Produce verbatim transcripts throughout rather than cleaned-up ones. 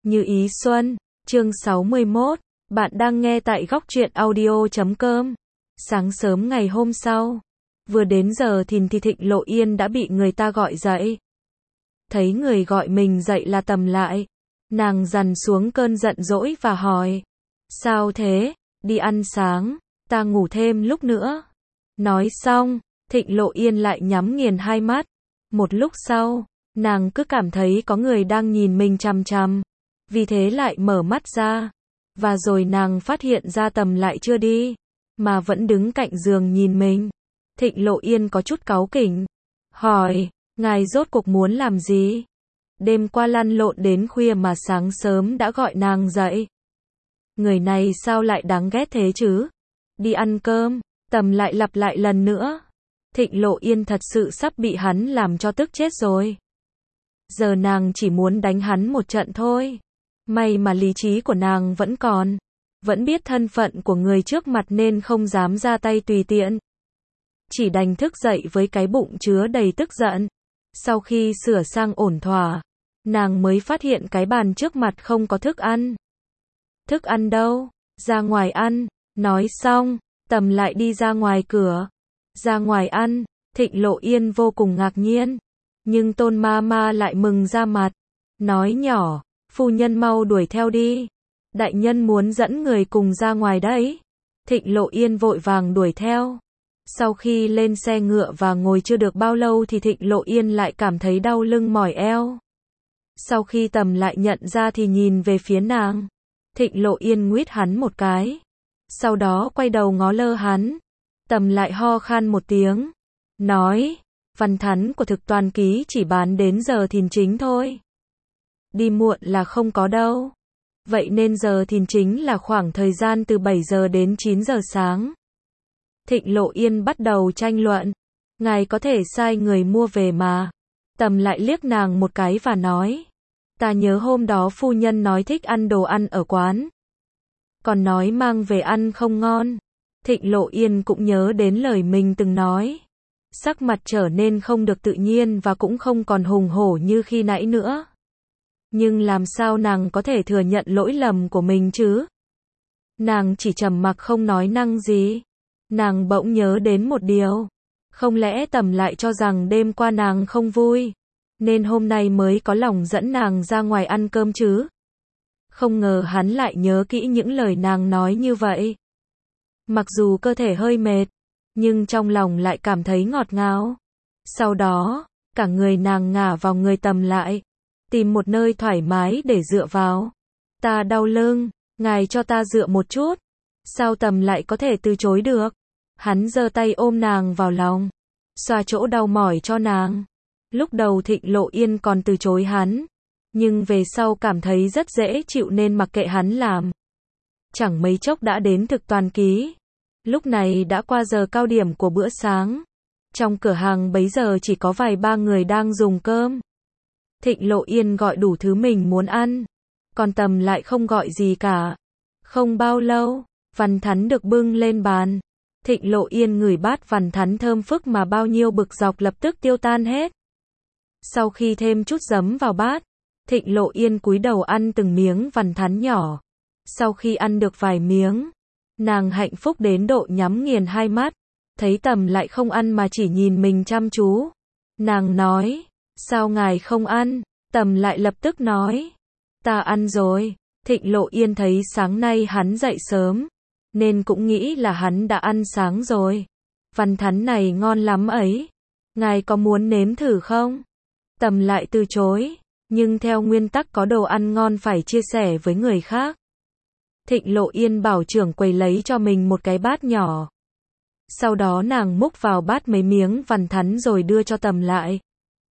Như ý xuân, chương sáu mươi mốt, bạn đang nghe tại góc truyện audio chấm com. Sáng sớm ngày hôm sau, vừa đến giờ thìn thì Thịnh Lộ Yên đã bị người ta gọi dậy. Thấy người gọi mình dậy là Tầm Lại, nàng dằn xuống cơn giận dỗi và hỏi, sao thế, đi ăn sáng, ta ngủ thêm lúc nữa. Nói xong, Thịnh Lộ Yên lại nhắm nghiền hai mắt. Một lúc sau, nàng cứ cảm thấy có người đang nhìn mình chằm chằm, vì thế lại mở mắt ra. Và rồi nàng phát hiện ra Tầm Lại chưa đi, mà vẫn đứng cạnh giường nhìn mình. Thịnh Lộ Yên có chút cáu kỉnh, hỏi, ngài rốt cuộc muốn làm gì? Đêm qua lăn lộn đến khuya mà sáng sớm đã gọi nàng dậy. Người này sao lại đáng ghét thế chứ? Đi ăn cơm, Tầm Lại lặp lại lần nữa. Thịnh Lộ Yên thật sự sắp bị hắn làm cho tức chết rồi. Giờ nàng chỉ muốn đánh hắn một trận thôi. May mà lý trí của nàng vẫn còn, vẫn biết thân phận của người trước mặt nên không dám ra tay tùy tiện. Chỉ đành thức dậy với cái bụng chứa đầy tức giận. Sau khi sửa sang ổn thỏa, nàng mới phát hiện cái bàn trước mặt không có thức ăn. Thức ăn đâu? Ra ngoài ăn. Nói xong, Tầm Lại đi ra ngoài cửa. Ra ngoài ăn, Thịnh Lộ Yên vô cùng ngạc nhiên. Nhưng Tôn ma ma lại mừng ra mặt. Nói nhỏ, phu nhân mau đuổi theo đi. Đại nhân muốn dẫn người cùng ra ngoài đấy. Thịnh Lộ Yên vội vàng đuổi theo. Sau khi lên xe ngựa và ngồi chưa được bao lâu thì Thịnh Lộ Yên lại cảm thấy đau lưng mỏi eo. Sau khi Tầm Lại nhận ra thì nhìn về phía nàng. Thịnh Lộ Yên nguýt hắn một cái. Sau đó quay đầu ngó lơ hắn. Tầm Lại ho khan một tiếng. Nói, văn thắn của thực toàn ký chỉ bán đến giờ thìn chính thôi. Đi muộn là không có đâu. Vậy nên giờ thìn chính là khoảng thời gian từ bảy giờ đến chín giờ sáng. Thịnh Lộ Yên bắt đầu tranh luận. Ngài có thể sai người mua về mà. Tầm Lại liếc nàng một cái và nói. Ta nhớ hôm đó phu nhân nói thích ăn đồ ăn ở quán. Còn nói mang về ăn không ngon. Thịnh Lộ Yên cũng nhớ đến lời mình từng nói. Sắc mặt trở nên không được tự nhiên và cũng không còn hùng hổ như khi nãy nữa. Nhưng làm sao nàng có thể thừa nhận lỗi lầm của mình chứ? Nàng chỉ trầm mặc không nói năng gì. Nàng bỗng nhớ đến một điều. Không lẽ Tầm Lại cho rằng đêm qua nàng không vui, nên hôm nay mới có lòng dẫn nàng ra ngoài ăn cơm chứ? Không ngờ hắn lại nhớ kỹ những lời nàng nói như vậy. Mặc dù cơ thể hơi mệt, nhưng trong lòng lại cảm thấy ngọt ngào. Sau đó, cả người nàng ngả vào người Tầm Lại, tìm một nơi thoải mái để dựa vào. Ta đau lưng, ngài cho ta dựa một chút. Sao Tầm Lại có thể từ chối được? Hắn giơ tay ôm nàng vào lòng, xoa chỗ đau mỏi cho nàng. Lúc đầu Thịnh Lộ Yên còn từ chối hắn, nhưng về sau cảm thấy rất dễ chịu nên mặc kệ hắn làm. Chẳng mấy chốc đã đến thực toàn ký. Lúc này đã qua giờ cao điểm của bữa sáng. Trong cửa hàng bấy giờ chỉ có vài ba người đang dùng cơm. Thịnh Lộ Yên gọi đủ thứ mình muốn ăn, còn Tầm Lại không gọi gì cả. Không bao lâu, văn thắn được bưng lên bàn. Thịnh Lộ Yên ngửi bát văn thắn thơm phức mà bao nhiêu bực dọc lập tức tiêu tan hết. Sau khi thêm chút giấm vào bát, Thịnh Lộ Yên cúi đầu ăn từng miếng văn thắn nhỏ. Sau khi ăn được vài miếng, nàng hạnh phúc đến độ nhắm nghiền hai mắt. Thấy Tầm Lại không ăn mà chỉ nhìn mình chăm chú. Nàng nói, sao ngài không ăn? Tầm Lại lập tức nói, ta ăn rồi. Thịnh Lộ Yên thấy sáng nay hắn dậy sớm, nên cũng nghĩ là hắn đã ăn sáng rồi. Văn thắn này ngon lắm ấy. Ngài có muốn nếm thử không? Tầm Lại từ chối, nhưng theo nguyên tắc có đồ ăn ngon phải chia sẻ với người khác. Thịnh Lộ Yên bảo trưởng quầy lấy cho mình một cái bát nhỏ. Sau đó nàng múc vào bát mấy miếng văn thắn rồi đưa cho Tầm Lại.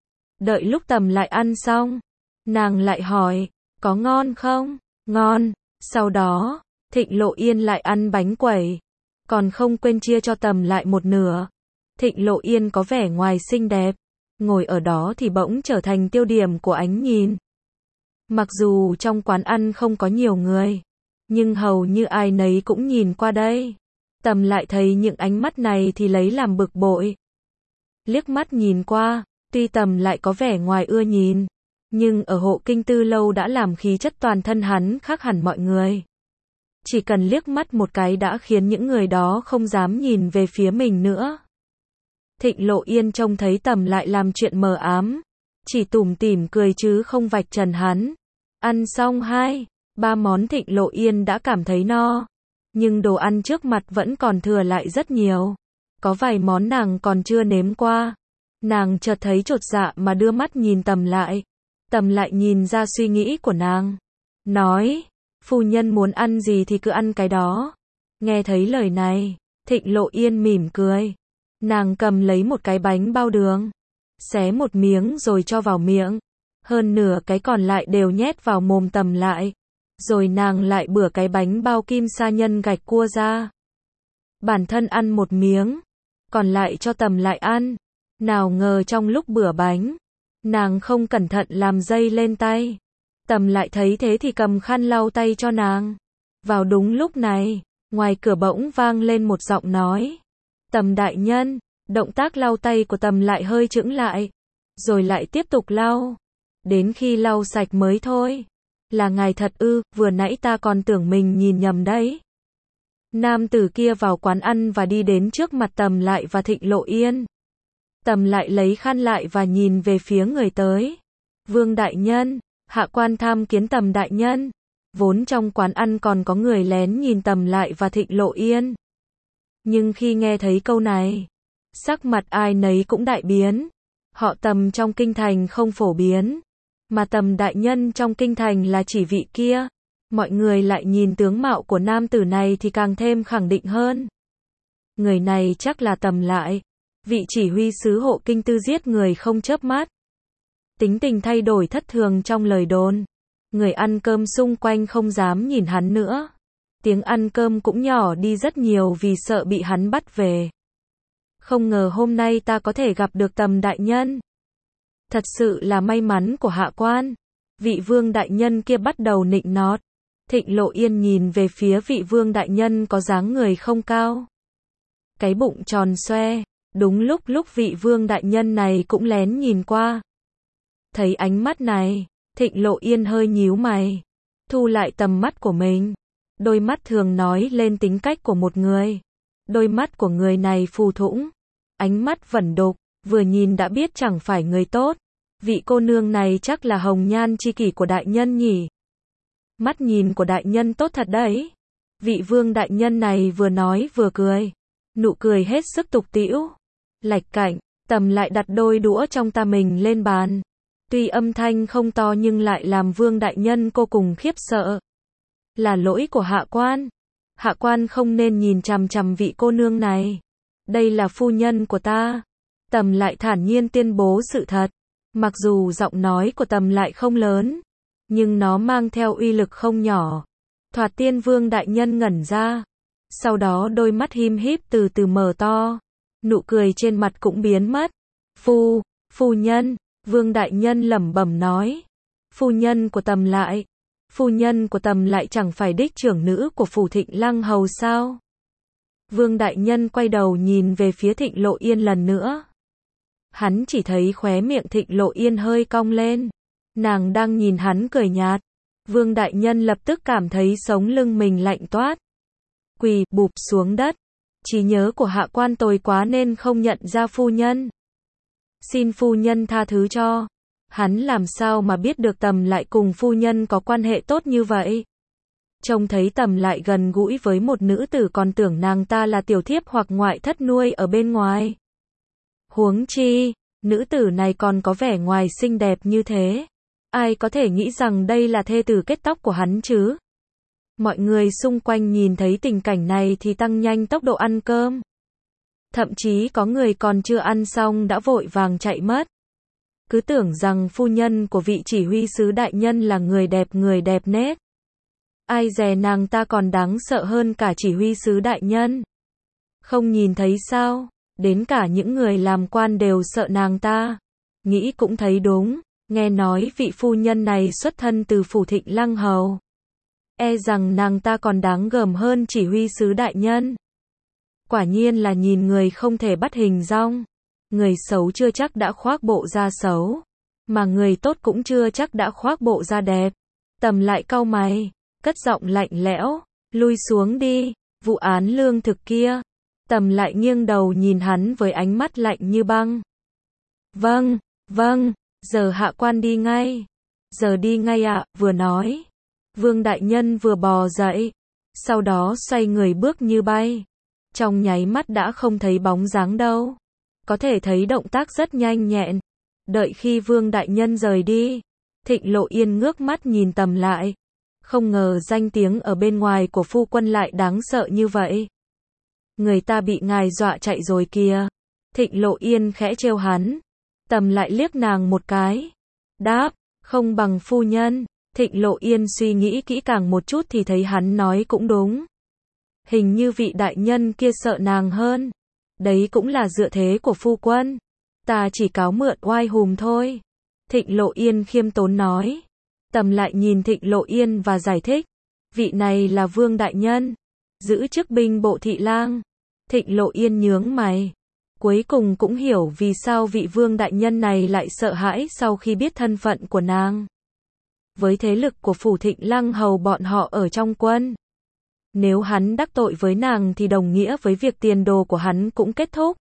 Đợi lúc Tầm Lại ăn xong, nàng lại hỏi, có ngon không? Ngon. Sau đó, Thịnh Lộ Yên lại ăn bánh quẩy, còn không quên chia cho Tầm Lại một nửa. Thịnh Lộ Yên có vẻ ngoài xinh đẹp, ngồi ở đó thì bỗng trở thành tiêu điểm của ánh nhìn. Mặc dù trong quán ăn không có nhiều người, nhưng hầu như ai nấy cũng nhìn qua đây. Tầm Lại thấy những ánh mắt này thì lấy làm bực bội. Liếc mắt nhìn qua, tuy Tầm Lại có vẻ ngoài ưa nhìn, Nhưng ở hộ kinh tư lâu đã làm khí chất toàn thân hắn khác hẳn mọi người. Chỉ cần liếc mắt một cái đã khiến những người đó không dám nhìn về phía mình nữa. Thịnh Lộ Yên trông thấy Tầm Lại làm chuyện mờ ám, chỉ tủm tỉm cười chứ không vạch trần hắn. Ăn xong hai, ba món Thịnh Lộ Yên đã cảm thấy no, nhưng đồ ăn trước mặt vẫn còn thừa lại rất nhiều. Có vài món nàng còn chưa nếm qua. Nàng chợt thấy chột dạ mà đưa mắt nhìn Tầm Lại. Tầm Lại nhìn ra suy nghĩ của nàng, nói, phu nhân muốn ăn gì thì cứ ăn cái đó. Nghe thấy lời này, Thịnh Lộ Yên mỉm cười. Nàng cầm lấy một cái bánh bao đường, xé một miếng rồi cho vào miệng. Hơn nửa cái còn lại đều nhét vào mồm Tầm Lại. Rồi nàng lại bừa cái bánh bao kim sa nhân gạch cua ra. Bản thân ăn một miếng, còn lại cho Tầm Lại ăn. Nào ngờ trong lúc bừa bánh, nàng không cẩn thận làm dây lên tay. Tầm Lại thấy thế thì cầm khăn lau tay cho nàng. Vào đúng lúc này, ngoài cửa bỗng vang lên một giọng nói. Tầm đại nhân. Động tác lau tay của Tầm Lại hơi chững lại, rồi lại tiếp tục lau, đến khi lau sạch mới thôi. Là ngài thật ư? Vừa nãy ta còn tưởng mình nhìn nhầm đấy. Nam tử kia vào quán ăn và đi đến trước mặt Tầm Lại và Thịnh Lộ Yên. Tầm Lại lấy khăn lại và nhìn về phía người tới. Vương đại nhân, hạ quan tham kiến Tầm đại nhân. Vốn trong quán ăn còn có người lén nhìn Tầm Lại và Thịnh Lộ Yên. Nhưng khi nghe thấy câu này, sắc mặt ai nấy cũng đại biến. Họ Tầm trong kinh thành không phổ biến, mà Tầm đại nhân trong kinh thành là chỉ vị kia. Mọi người lại nhìn tướng mạo của nam tử này thì càng thêm khẳng định hơn. Người này chắc là Tầm Lại, vị chỉ huy sứ hộ kinh tư giết người không chớp mắt. Tính tình thay đổi thất thường trong lời đồn. Người ăn cơm xung quanh không dám nhìn hắn nữa. Tiếng ăn cơm cũng nhỏ đi rất nhiều vì sợ bị hắn bắt về. Không ngờ hôm nay ta có thể gặp được Tầm đại nhân. Thật sự là may mắn của hạ quan. Vị vương đại nhân kia bắt đầu nịnh nọt. Thịnh Lộ Yên nhìn về phía vị vương đại nhân có dáng người không cao, cái bụng tròn xoe. Đúng lúc lúc vị vương đại nhân này cũng lén nhìn qua. Thấy ánh mắt này, Thịnh Lộ Yên hơi nhíu mày, thu lại tầm mắt của mình. Đôi mắt thường nói lên tính cách của một người. Đôi mắt của người này phù thủng, ánh mắt vẩn đục, vừa nhìn đã biết chẳng phải người tốt. Vị cô nương này chắc là hồng nhan chi kỷ của đại nhân nhỉ? Mắt nhìn của đại nhân tốt thật đấy. Vị vương đại nhân này vừa nói vừa cười, nụ cười hết sức tục tĩu. Lạch cạnh, Tầm lại đặt đôi đũa trong tay mình lên bàn. Tuy âm thanh không to nhưng lại làm vương đại nhân cô cùng khiếp sợ. Là lỗi của hạ quan. Hạ quan không nên nhìn chằm chằm vị cô nương này. Đây là phu nhân của ta. Tầm lại thản nhiên tuyên bố sự thật. Mặc dù giọng nói của Tầm lại không lớn, nhưng nó mang theo uy lực không nhỏ. Thoạt tiên vương đại nhân ngẩn ra. Sau đó đôi mắt hím híp từ từ mở to. Nụ cười trên mặt cũng biến mất. Phu, phu nhân, vương đại nhân lẩm bẩm nói. Phu nhân của Tầm lại. Phu nhân của Tầm lại chẳng phải đích trưởng nữ của phủ Thịnh Lăng Hầu sao? Vương đại nhân quay đầu nhìn về phía Thịnh Lộ Yên lần nữa. Hắn chỉ thấy khóe miệng Thịnh Lộ Yên hơi cong lên. Nàng đang nhìn hắn cười nhạt. Vương đại nhân lập tức cảm thấy sống lưng mình lạnh toát. Quỳ bụp xuống đất. Trí nhớ của hạ quan tồi quá nên không nhận ra phu nhân. Xin phu nhân tha thứ cho. Hắn làm sao mà biết được Tầm lại cùng phu nhân có quan hệ tốt như vậy. Trông thấy Tầm lại gần gũi với một nữ tử còn tưởng nàng ta là tiểu thiếp hoặc ngoại thất nuôi ở bên ngoài. Huống chi, nữ tử này còn có vẻ ngoài xinh đẹp như thế. Ai có thể nghĩ rằng đây là thê tử kết tóc của hắn chứ? Mọi người xung quanh nhìn thấy tình cảnh này thì tăng nhanh tốc độ ăn cơm. Thậm chí có người còn chưa ăn xong đã vội vàng chạy mất. Cứ tưởng rằng phu nhân của vị chỉ huy sứ đại nhân là người đẹp người đẹp nết. Ai dè nàng ta còn đáng sợ hơn cả chỉ huy sứ đại nhân. Không nhìn thấy sao? Đến cả những người làm quan đều sợ nàng ta. Nghĩ cũng thấy đúng. Nghe nói vị phu nhân này xuất thân từ phủ Thịnh Lăng Hầu. E rằng nàng ta còn đáng gờm hơn chỉ huy sứ đại nhân. Quả nhiên là nhìn người không thể bắt hình dong. Người xấu chưa chắc đã khoác bộ da xấu. mà người tốt cũng chưa chắc đã khoác bộ da đẹp. Tầm lại cau mày, cất giọng lạnh lẽo, lui xuống đi, vụ án lương thực kia. Tầm lại nghiêng đầu nhìn hắn với ánh mắt lạnh như băng. Vâng, vâng, giờ hạ quan đi ngay. Giờ đi ngay ạ, vừa nói. Vương đại nhân vừa bò dậy, sau đó xoay người bước như bay. Trong nháy mắt đã không thấy bóng dáng đâu. Có thể thấy động tác rất nhanh nhẹn. Đợi khi Vương đại nhân rời đi, Thịnh Lộ Yên ngước mắt nhìn Tầm lại. Không ngờ danh tiếng ở bên ngoài của phu quân lại đáng sợ như vậy. Người ta bị ngài dọa chạy rồi kìa. Thịnh Lộ Yên khẽ trêu hắn. Tầm lại liếc nàng một cái. Đáp, không bằng phu nhân. Thịnh Lộ Yên suy nghĩ kỹ càng một chút thì thấy hắn nói cũng đúng. Hình như vị đại nhân kia sợ nàng hơn. Đấy cũng là dựa thế của phu quân. Ta chỉ cáo mượn oai hùm thôi. Thịnh Lộ Yên khiêm tốn nói. Tầm lại nhìn Thịnh Lộ Yên và giải thích. Vị này là Vương đại nhân, giữ chức binh bộ thị lang. Thịnh Lộ Yên nhướng mày. Cuối cùng cũng hiểu vì sao vị Vương đại nhân này lại sợ hãi sau khi biết thân phận của nàng. Với thế lực của phủ Thịnh Lăng Hầu bọn họ ở trong quân, nếu hắn đắc tội với nàng thì đồng nghĩa với việc tiền đồ của hắn cũng kết thúc.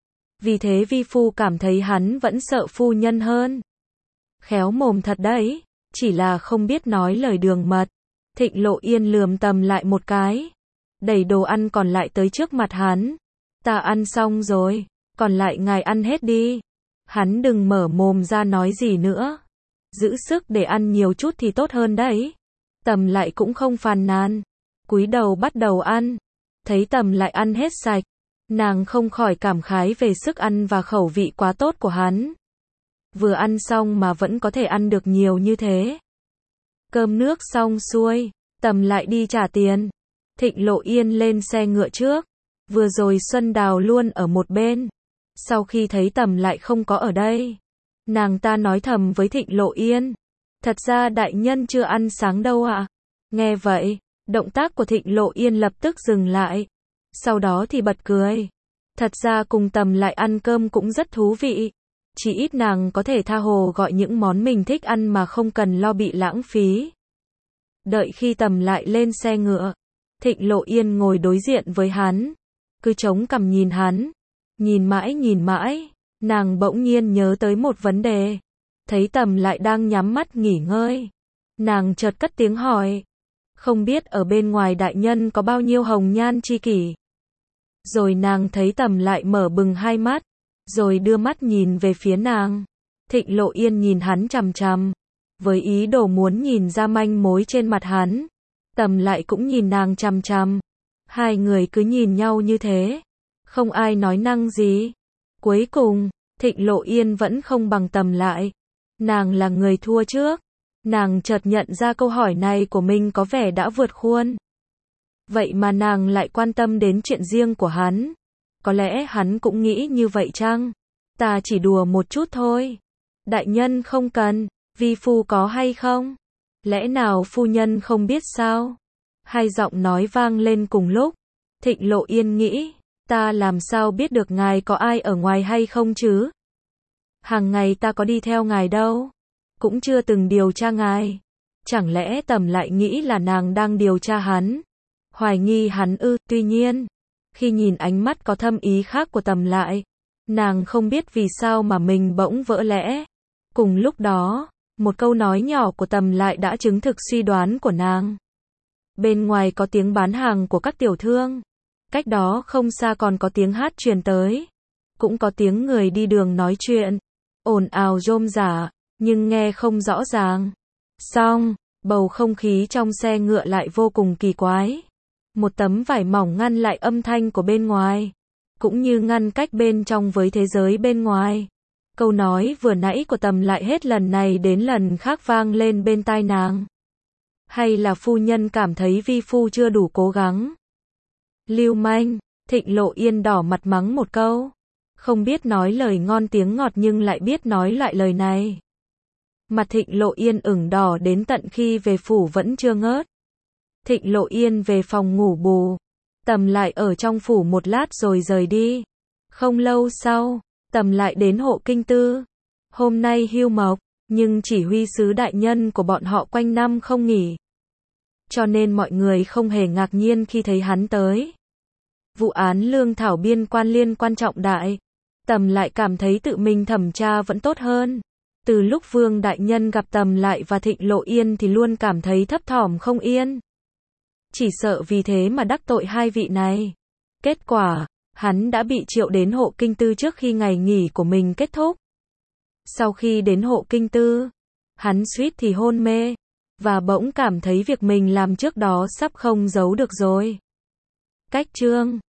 Vì thế vi phu cảm thấy hắn vẫn sợ phu nhân hơn. Khéo mồm thật đấy, chỉ là không biết nói lời đường mật. Thịnh Lộ Yên lườm Tầm lại một cái, đẩy đồ ăn còn lại tới trước mặt hắn. Ta ăn xong rồi, còn lại ngài ăn hết đi. Hắn đừng mở mồm ra nói gì nữa. Giữ sức để ăn nhiều chút thì tốt hơn đấy. Tầm lại cũng không phàn nàn, cúi đầu bắt đầu ăn. Thấy Tầm lại ăn hết sạch, nàng không khỏi cảm khái về sức ăn và khẩu vị quá tốt của hắn. Vừa ăn xong mà vẫn có thể ăn được nhiều như thế. Cơm nước xong xuôi, Tầm lại đi trả tiền. Thịnh Lộ Yên lên xe ngựa trước. Vừa rồi Xuân Đào luôn ở một bên. Sau khi thấy Tầm lại không có ở đây, nàng ta nói thầm với Thịnh Lộ Yên. Thật ra đại nhân chưa ăn sáng đâu ạ. Nghe vậy, động tác của Thịnh Lộ Yên lập tức dừng lại. Sau đó thì bật cười. Thật ra cùng Tầm lại ăn cơm cũng rất thú vị. Chỉ ít nàng có thể tha hồ gọi những món mình thích ăn mà không cần lo bị lãng phí. Đợi khi Tầm lại lên xe ngựa, Thịnh Lộ Yên ngồi đối diện với hắn, cứ chống cằm nhìn hắn. Nhìn mãi nhìn mãi, nàng bỗng nhiên nhớ tới một vấn đề. Thấy Tầm lại đang nhắm mắt nghỉ ngơi, nàng chợt cất tiếng hỏi. Không biết ở bên ngoài đại nhân có bao nhiêu hồng nhan chi kỷ. Rồi nàng thấy Tầm lại mở bừng hai mắt, rồi đưa mắt nhìn về phía nàng. Thịnh Lộ Yên nhìn hắn chằm chằm, với ý đồ muốn nhìn ra manh mối trên mặt hắn. Tầm lại cũng nhìn nàng chằm chằm. Hai người cứ nhìn nhau như thế, không ai nói năng gì. Cuối cùng, Thịnh Lộ Yên vẫn không bằng Tầm lại. Nàng là người thua trước. Nàng chợt nhận ra câu hỏi này của mình có vẻ đã vượt khuôn. Vậy mà nàng lại quan tâm đến chuyện riêng của hắn. Có lẽ hắn cũng nghĩ như vậy chăng? Ta chỉ đùa một chút thôi. Đại nhân không cần, vi phu có hay không? Lẽ nào phu nhân không biết sao? Hai giọng nói vang lên cùng lúc. Thịnh Lộ Yên nghĩ, ta làm sao biết được ngài có ai ở ngoài hay không chứ? Hàng ngày ta có đi theo ngài đâu. Cũng chưa từng điều tra ngài. Chẳng lẽ Tầm lại nghĩ là nàng đang điều tra hắn? Hoài nghi hắn ư? Tuy nhiên, khi nhìn ánh mắt có thâm ý khác của Tầm lại, nàng không biết vì sao mà mình bỗng vỡ lẽ. Cùng lúc đó, một câu nói nhỏ của Tầm lại đã chứng thực suy đoán của nàng. Bên ngoài có tiếng bán hàng của các tiểu thương. Cách đó không xa còn có tiếng hát truyền tới. Cũng có tiếng người đi đường nói chuyện. Ồn ào rôm rả, nhưng nghe không rõ ràng. Xong, bầu không khí trong xe ngựa lại vô cùng kỳ quái. Một tấm vải mỏng ngăn lại âm thanh của bên ngoài, cũng như ngăn cách bên trong với thế giới bên ngoài. Câu nói vừa nãy của Tầm lại hết lần này đến lần khác vang lên bên tai nàng. Hay là phu nhân cảm thấy vi phu chưa đủ cố gắng? Lưu manh, Thịnh Lộ Yên đỏ mặt mắng một câu. Không biết nói lời ngon tiếng ngọt nhưng lại biết nói loại lời này. Mặt Thịnh Lộ Yên ửng đỏ đến tận khi về phủ vẫn chưa ngớt. Thịnh Lộ Yên về phòng ngủ bù. Tầm lại ở trong phủ một lát rồi rời đi. Không lâu sau, Tầm lại đến Hộ Kinh Tư. Hôm nay hưu mộc, Nhưng chỉ huy sứ đại nhân của bọn họ quanh năm không nghỉ. Cho nên mọi người không hề ngạc nhiên khi thấy hắn tới. Vụ án lương thảo biên quan liên quan trọng đại. Tầm lại cảm thấy tự mình thẩm tra vẫn tốt hơn. Từ lúc Vương đại nhân gặp Tầm lại và Thịnh Lộ Yên thì luôn cảm thấy thấp thỏm không yên. Chỉ sợ vì thế mà đắc tội hai vị này. Kết quả, hắn đã bị triệu đến Hộ Kinh Tư trước khi ngày nghỉ của mình kết thúc. Sau khi đến Hộ Kinh Tư, hắn suýt thì hôn mê, và bỗng cảm thấy việc mình làm trước đó sắp không giấu được rồi. Cách chương